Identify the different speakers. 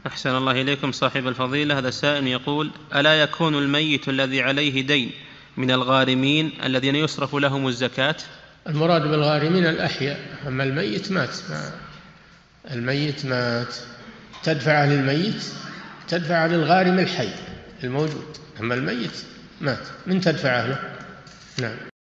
Speaker 1: أحسن الله إليكم صاحب الفضيلة. هذا سائل يقول: ألا يكون الميت الذي عليه دين من الغارمين الذين يصرف لهم الزكاة؟
Speaker 2: المراد بالغارمين الأحياء، أما الميت مات، الميت مات تدفع للميت، تدفع للغارم الحي الموجود، أما الميت مات من تدفعه له. نعم.